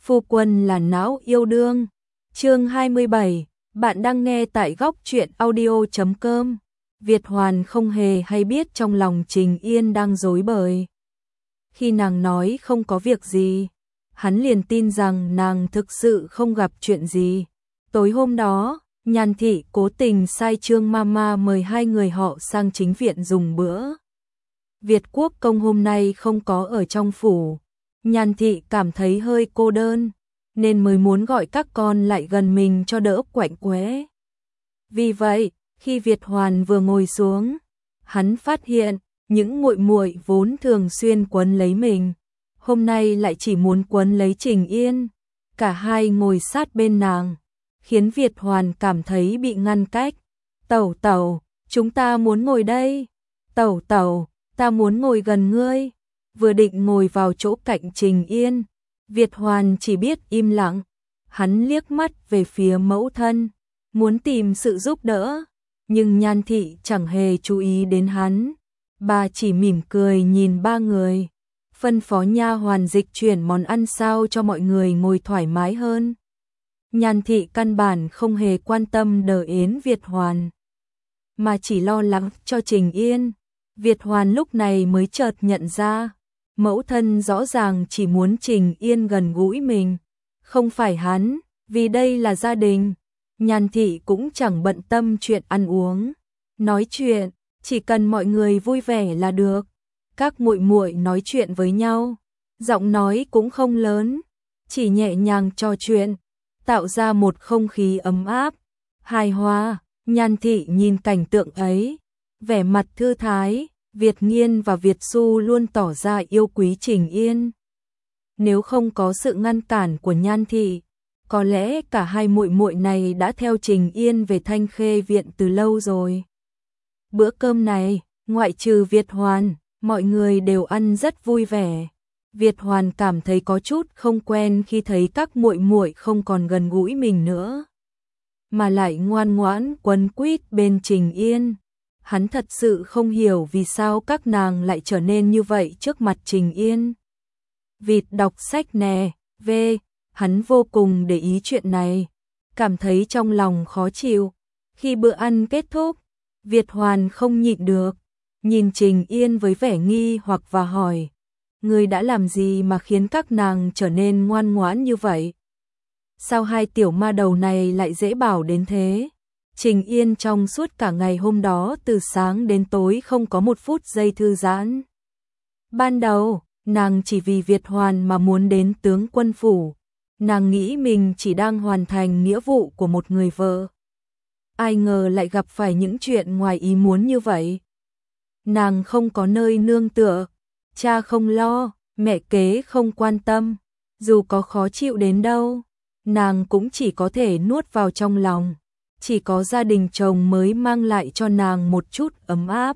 Phu quân là não yêu đương. Chương 27, bạn đang nghe tại góc truyện audio.com. Việt Hoàn không hề hay biết trong lòng Trình Yên đang rối bời. Khi nàng nói không có việc gì, hắn liền tin rằng nàng thực sự không gặp chuyện gì. Tối hôm đó, Nhan Thị cố tình sai Trương Mama mời hai người họ sang chính viện dùng bữa. Việt Quốc công hôm nay không có ở trong phủ. Nhan Thị cảm thấy hơi cô đơn, nên mới muốn gọi các con lại gần mình cho đỡ quạnh quẽ. Vì vậy, khi Việt Hoàn vừa ngồi xuống, hắn phát hiện những muội muội vốn thường xuyên quấn lấy mình, hôm nay lại chỉ muốn quấn lấy Trình Yên. Cả hai ngồi sát bên nàng, khiến Việt Hoàn cảm thấy bị ngăn cách. Tẩu tẩu, chúng ta muốn ngồi đây. Tẩu tẩu, ta muốn ngồi gần ngươi. Vừa định ngồi vào chỗ cạnh Trình Yên, Việt Hoàn chỉ biết im lặng. Hắn liếc mắt về phía mẫu thân, muốn tìm sự giúp đỡ, nhưng Nhan Thị chẳng hề chú ý đến hắn. Bà chỉ mỉm cười nhìn ba người, phân phó nha hoàn dịch chuyển món ăn sao cho mọi người ngồi thoải mái hơn. Nhan Thị căn bản không hề quan tâm đờ yến Việt Hoàn, mà chỉ lo lắng cho Trình Yên. Việt Hoàn lúc này mới chợt nhận ra, mẫu thân rõ ràng chỉ muốn Trình Yên gần gũi mình, không phải hắn, vì đây là gia đình. Nhan Thị cũng chẳng bận tâm chuyện ăn uống, nói chuyện, chỉ cần mọi người vui vẻ là được. Các muội muội nói chuyện với nhau, giọng nói cũng không lớn, chỉ nhẹ nhàng trò chuyện, tạo ra một không khí ấm áp, hài hòa. Nhan Thị nhìn cảnh tượng ấy, vẻ mặt thư thái. Việt Nghiên và Việt Xu luôn tỏ ra yêu quý Trình Yên. Nếu không có sự ngăn cản của Nhan Thị, có lẽ cả hai muội muội này đã theo Trình Yên về Thanh Khê viện từ lâu rồi. Bữa cơm này, ngoại trừ Việt Hoàn, mọi người đều ăn rất vui vẻ. Việt Hoàn cảm thấy có chút không quen khi thấy các muội muội không còn gần gũi mình nữa, mà lại ngoan ngoãn quấn quýt bên Trình Yên. Hắn thật sự không hiểu vì sao các nàng lại trở nên như vậy trước mặt Trình Yên. Vịt đọc sách nè, hắn vô cùng để ý chuyện này, cảm thấy trong lòng khó chịu. Khi bữa ăn kết thúc, Việt Hoàn không nhịn được, nhìn Trình Yên với vẻ nghi hoặc và hỏi, ngươi đã làm gì mà khiến các nàng trở nên ngoan ngoãn như vậy? Sao hai tiểu ma đầu này lại dễ bảo đến thế? Trình Yên trong suốt cả ngày hôm đó từ sáng đến tối không có một phút giây thư giãn. Ban đầu, nàng chỉ vì Việt Hoàn mà muốn đến tướng quân phủ. Nàng nghĩ mình chỉ đang hoàn thành nghĩa vụ của một người vợ. Ai ngờ lại gặp phải những chuyện ngoài ý muốn như vậy. Nàng không có nơi nương tựa, cha không lo, mẹ kế không quan tâm. Dù có khó chịu đến đâu, nàng cũng chỉ có thể nuốt vào trong lòng. Chỉ có gia đình chồng mới mang lại cho nàng một chút ấm áp.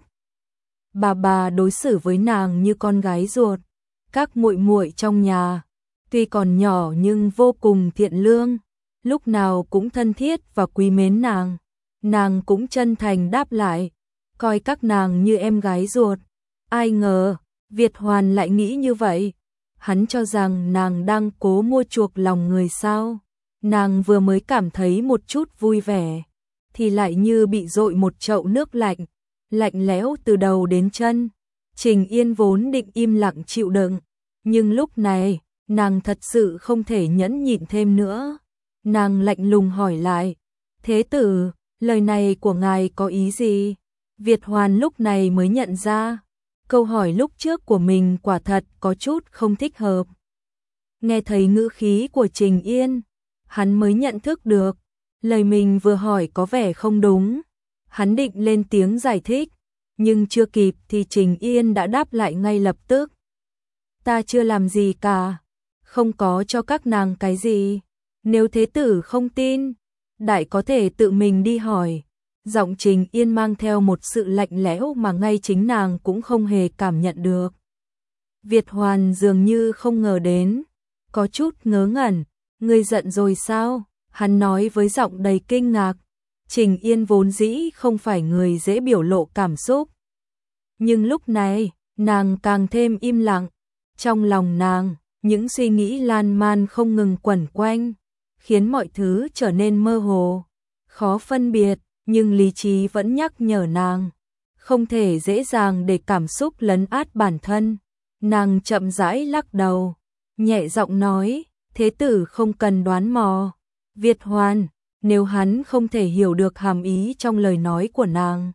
Bà đối xử với nàng như con gái ruột. Các muội muội trong nhà, tuy còn nhỏ nhưng vô cùng thiện lương, lúc nào cũng thân thiết và quý mến nàng. Nàng cũng chân thành đáp lại, coi các nàng như em gái ruột. Ai ngờ, Việt Hoàn lại nghĩ như vậy. Hắn cho rằng nàng đang cố mua chuộc lòng người sao. Nàng vừa mới cảm thấy một chút vui vẻ, thì lại như bị dội một chậu nước lạnh, lạnh lẽo từ đầu đến chân. Trình Yên vốn định im lặng chịu đựng, nhưng lúc này, nàng thật sự không thể nhẫn nhịn thêm nữa. Nàng lạnh lùng hỏi lại, thế tử, lời này của ngài có ý gì? Việt Hoàn lúc này mới nhận ra, câu hỏi lúc trước của mình quả thật có chút không thích hợp. Nghe thấy ngữ khí của Trình Yên, hắn mới nhận thức được, lời mình vừa hỏi có vẻ không đúng. Hắn định lên tiếng giải thích, nhưng chưa kịp thì Trình Yên đã đáp lại ngay lập tức. Ta chưa làm gì cả, không có cho các nàng cái gì. Nếu thế tử không tin, đại có thể tự mình đi hỏi. Giọng Trình Yên mang theo một sự lạnh lẽo mà ngay chính nàng cũng không hề cảm nhận được. Việt Hoàn dường như không ngờ đến, có chút ngớ ngẩn. Ngươi giận rồi sao? Hắn nói với giọng đầy kinh ngạc. Trình Yên vốn dĩ không phải người dễ biểu lộ cảm xúc, nhưng lúc này, nàng càng thêm im lặng. Trong lòng nàng, những suy nghĩ lan man không ngừng quẩn quanh, khiến mọi thứ trở nên mơ hồ, khó phân biệt, nhưng lý trí vẫn nhắc nhở nàng, không thể dễ dàng để cảm xúc lấn át bản thân. Nàng chậm rãi lắc đầu, nhẹ giọng nói, thế tử không cần đoán mò. Việt Hoàn, nếu hắn không thể hiểu được hàm ý trong lời nói của nàng,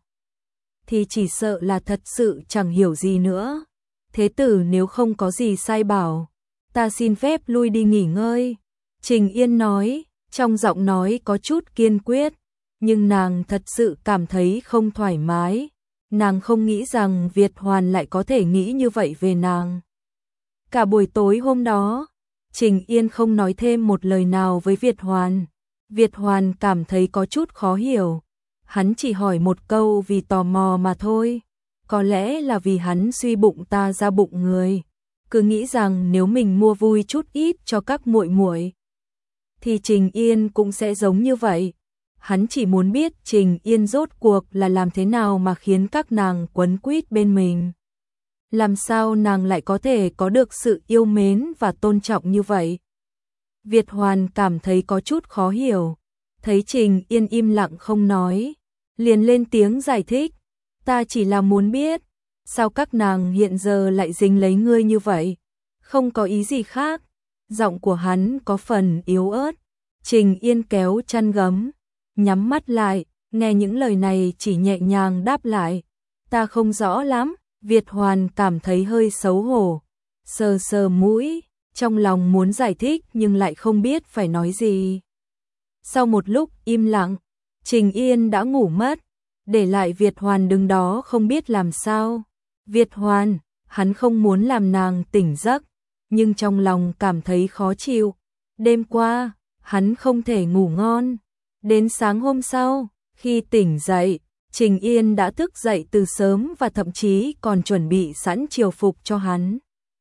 thì chỉ sợ là thật sự chẳng hiểu gì nữa. Thế tử nếu không có gì sai bảo, ta xin phép lui đi nghỉ ngơi. Trình Yên nói, trong giọng nói có chút kiên quyết, nhưng nàng thật sự cảm thấy không thoải mái. Nàng không nghĩ rằng Việt Hoàn lại có thể nghĩ như vậy về nàng. Cả buổi tối hôm đó, Trình Yên không nói thêm một lời nào với Việt Hoàn. Việt Hoàn cảm thấy có chút khó hiểu. Hắn chỉ hỏi một câu vì tò mò mà thôi. Có lẽ là vì hắn suy bụng ta ra bụng người. Cứ nghĩ rằng nếu mình mua vui chút ít cho các muội muội, thì Trình Yên cũng sẽ giống như vậy. Hắn chỉ muốn biết Trình Yên rốt cuộc là làm thế nào mà khiến các nàng quấn quýt bên mình. Làm sao nàng lại có thể có được sự yêu mến và tôn trọng như vậy? Việt Hoàn cảm thấy có chút khó hiểu, thấy Trình Yên im lặng không nói, liền lên tiếng giải thích, ta chỉ là muốn biết, sao các nàng hiện giờ lại dính lấy ngươi như vậy? Không có ý gì khác. Giọng của hắn có phần yếu ớt. Trình Yên kéo chăn gấm, nhắm mắt lại, nghe những lời này chỉ nhẹ nhàng đáp lại, ta không rõ lắm. Việt Hoàn cảm thấy hơi xấu hổ, sờ sờ mũi, trong lòng muốn giải thích nhưng lại không biết phải nói gì. Sau một lúc im lặng, Trình Yên đã ngủ mất, để lại Việt Hoàn đứng đó không biết làm sao. Việt Hoàn, hắn không muốn làm nàng tỉnh giấc, nhưng trong lòng cảm thấy khó chịu. Đêm qua, hắn không thể ngủ ngon. Đến sáng hôm sau, khi tỉnh dậy, Trình Yên đã thức dậy từ sớm và thậm chí còn chuẩn bị sẵn triều phục cho hắn.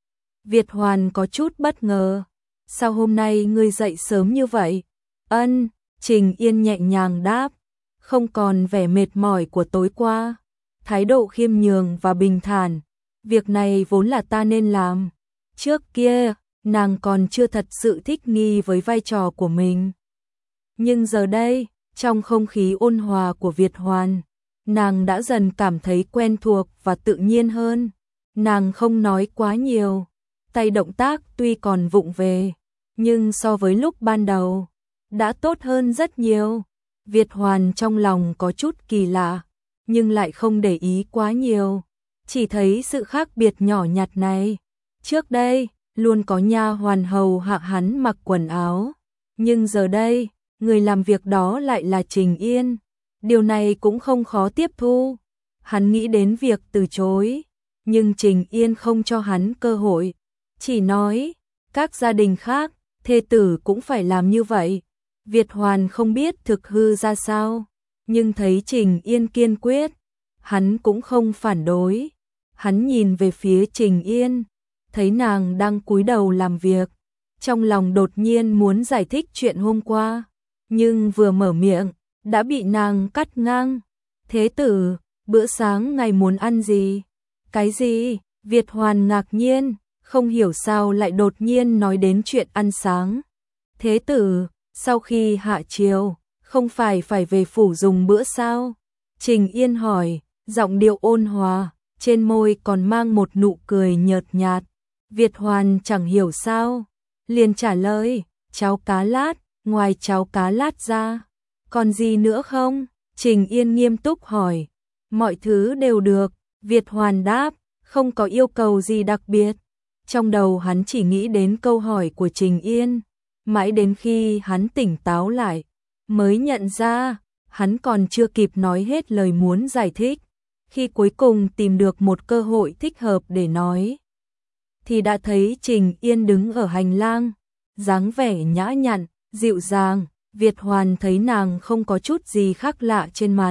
Việt Hoàn có chút bất ngờ. Sao hôm nay ngươi dậy sớm như vậy? Ân, Trình Yên nhẹ nhàng đáp, không còn vẻ mệt mỏi của tối qua. Thái độ khiêm nhường và bình thản. Việc này vốn là ta nên làm. Trước kia, nàng còn chưa thật sự thích nghi với vai trò của mình. Nhưng giờ đây, trong không khí ôn hòa của Việt Hoàn, nàng đã dần cảm thấy quen thuộc và tự nhiên hơn. Nàng không nói quá nhiều, tay động tác tuy còn vụng về, nhưng so với lúc ban đầu, đã tốt hơn rất nhiều. Việt Hoàn trong lòng có chút kỳ lạ, nhưng lại không để ý quá nhiều, chỉ thấy sự khác biệt nhỏ nhặt này. Trước đây, luôn có nha hoàn hầu hạ hắn mặc quần áo, nhưng giờ đây, người làm việc đó lại là Trình Yên. Điều này cũng không khó tiếp thu. Hắn nghĩ đến việc từ chối, nhưng Trình Yên không cho hắn cơ hội, chỉ nói, các gia đình khác, thê tử cũng phải làm như vậy. Việt Hoàn không biết thực hư ra sao, nhưng thấy Trình Yên kiên quyết, hắn cũng không phản đối. Hắn nhìn về phía Trình Yên, thấy nàng đang cúi đầu làm việc, trong lòng đột nhiên muốn giải thích chuyện hôm qua, nhưng vừa mở miệng, đã bị nàng cắt ngang. Thế tử, bữa sáng ngài muốn ăn gì? Cái gì? Việt Hoàn ngạc nhiên, không hiểu sao lại đột nhiên nói đến chuyện ăn sáng. Thế tử, sau khi hạ triều, không phải về phủ dùng bữa sao? Trình Yên hỏi, giọng điệu ôn hòa, trên môi còn mang một nụ cười nhợt nhạt. Việt Hoàn chẳng hiểu sao, liền trả lời, cháo cá lát, ngoài cháo cá lát ra, còn gì nữa không? Trình Yên nghiêm túc hỏi, mọi thứ đều được. Việt Hoàn đáp, không có yêu cầu gì đặc biệt. Trong đầu hắn chỉ nghĩ đến câu hỏi của Trình Yên, mãi đến khi hắn tỉnh táo lại, mới nhận ra, hắn còn chưa kịp nói hết lời muốn giải thích. Khi cuối cùng tìm được một cơ hội thích hợp để nói, thì đã thấy Trình Yên đứng ở hành lang, dáng vẻ nhã nhặn, dịu dàng. Việt Hoàn thấy nàng không có chút gì khác lạ trên mặt,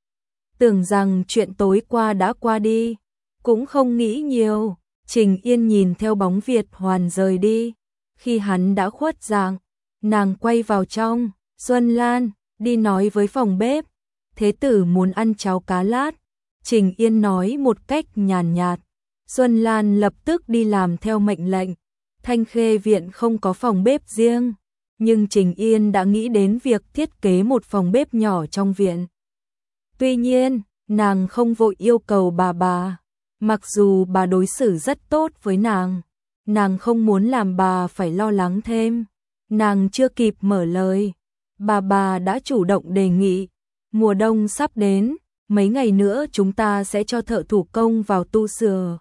tưởng rằng chuyện tối qua đã qua đi, cũng không nghĩ nhiều. Trình Yên nhìn theo bóng Việt Hoàn rời đi, khi hắn đã khuất dạng, nàng quay vào trong. Xuân Lan, đi nói với phòng bếp, thế tử muốn ăn cháo cá lát. Trình Yên nói một cách nhàn nhạt. Xuân Lan lập tức đi làm theo mệnh lệnh. Thanh Khê viện không có phòng bếp riêng, nhưng Trình Yên đã nghĩ đến việc thiết kế một phòng bếp nhỏ trong viện. Tuy nhiên, nàng không vội yêu cầu bà, mặc dù bà đối xử rất tốt với nàng không muốn làm bà phải lo lắng thêm. Nàng chưa kịp mở lời, bà đã chủ động đề nghị, mùa đông sắp đến, mấy ngày nữa chúng ta sẽ cho thợ thủ công vào tu sửa,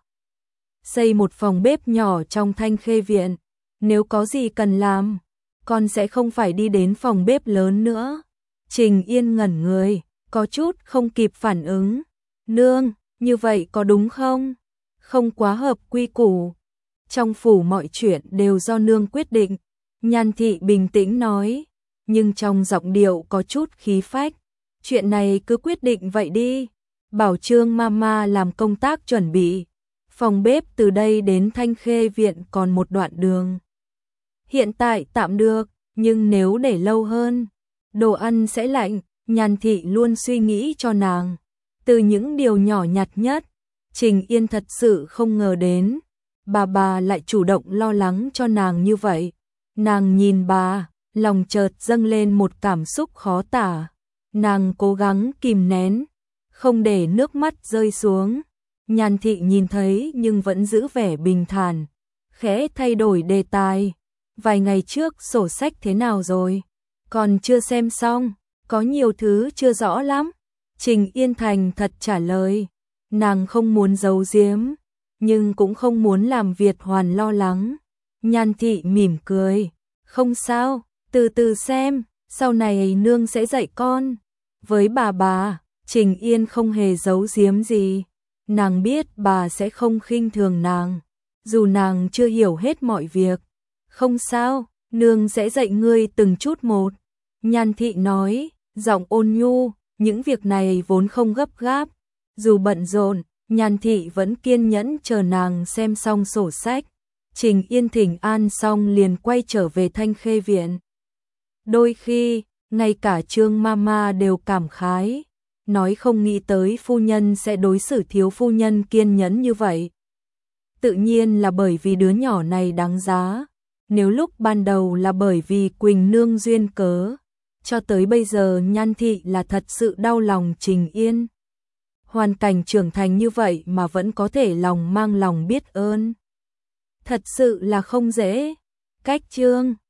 xây một phòng bếp nhỏ trong Thanh Khê viện, nếu có gì cần làm, con sẽ không phải đi đến phòng bếp lớn nữa. Trình Yên ngẩn người, có chút không kịp phản ứng. Nương, như vậy có đúng không? Không quá hợp quy củ. Trong phủ mọi chuyện đều do nương quyết định, Nhan thị bình tĩnh nói, nhưng trong giọng điệu có chút khí phách. Chuyện này cứ quyết định vậy đi, bảo Trương mama làm công tác chuẩn bị. Phòng bếp từ đây đến Thanh Khê viện còn một đoạn đường. Hiện tại tạm được, nhưng nếu để lâu hơn, đồ ăn sẽ lạnh. Nhan thị luôn suy nghĩ cho nàng, từ những điều nhỏ nhặt nhất. Trình Yên thật sự không ngờ đến, bà lại chủ động lo lắng cho nàng như vậy. Nàng nhìn bà, lòng chợt dâng lên một cảm xúc khó tả. Nàng cố gắng kìm nén, không để nước mắt rơi xuống. Nhan thị nhìn thấy nhưng vẫn giữ vẻ bình thản, khẽ thay đổi đề tài. Vài ngày trước sổ sách thế nào rồi? Còn chưa xem xong, có nhiều thứ chưa rõ lắm. Trình Yên thành thật trả lời, nàng không muốn giấu giếm, nhưng cũng không muốn làm Việt Hoàn lo lắng. Nhan thị mỉm cười, không sao, từ từ xem, sau này nương sẽ dạy con. Với bà, Trình Yên không hề giấu giếm gì. Nàng biết bà sẽ không khinh thường nàng, dù nàng chưa hiểu hết mọi việc. Không sao, nương sẽ dạy ngươi từng chút một. Nhan thị nói, giọng ôn nhu, những việc này vốn không gấp gáp. Dù bận rộn, Nhan thị vẫn kiên nhẫn chờ nàng xem xong sổ sách. Trình Yên thỉnh an xong liền quay trở về Thanh Khê viện. Đôi khi, ngay cả Trương mama đều cảm khái, nói không nghĩ tới phu nhân sẽ đối xử thiếu phu nhân kiên nhẫn như vậy. Tự nhiên là bởi vì đứa nhỏ này đáng giá. Nếu lúc ban đầu là bởi vì Quỳnh nương duyên cớ, cho tới bây giờ Nhan thị là thật sự đau lòng Trình Yên. Hoàn cảnh trưởng thành như vậy mà vẫn có thể mang lòng biết ơn. Thật sự là không dễ. Cách chương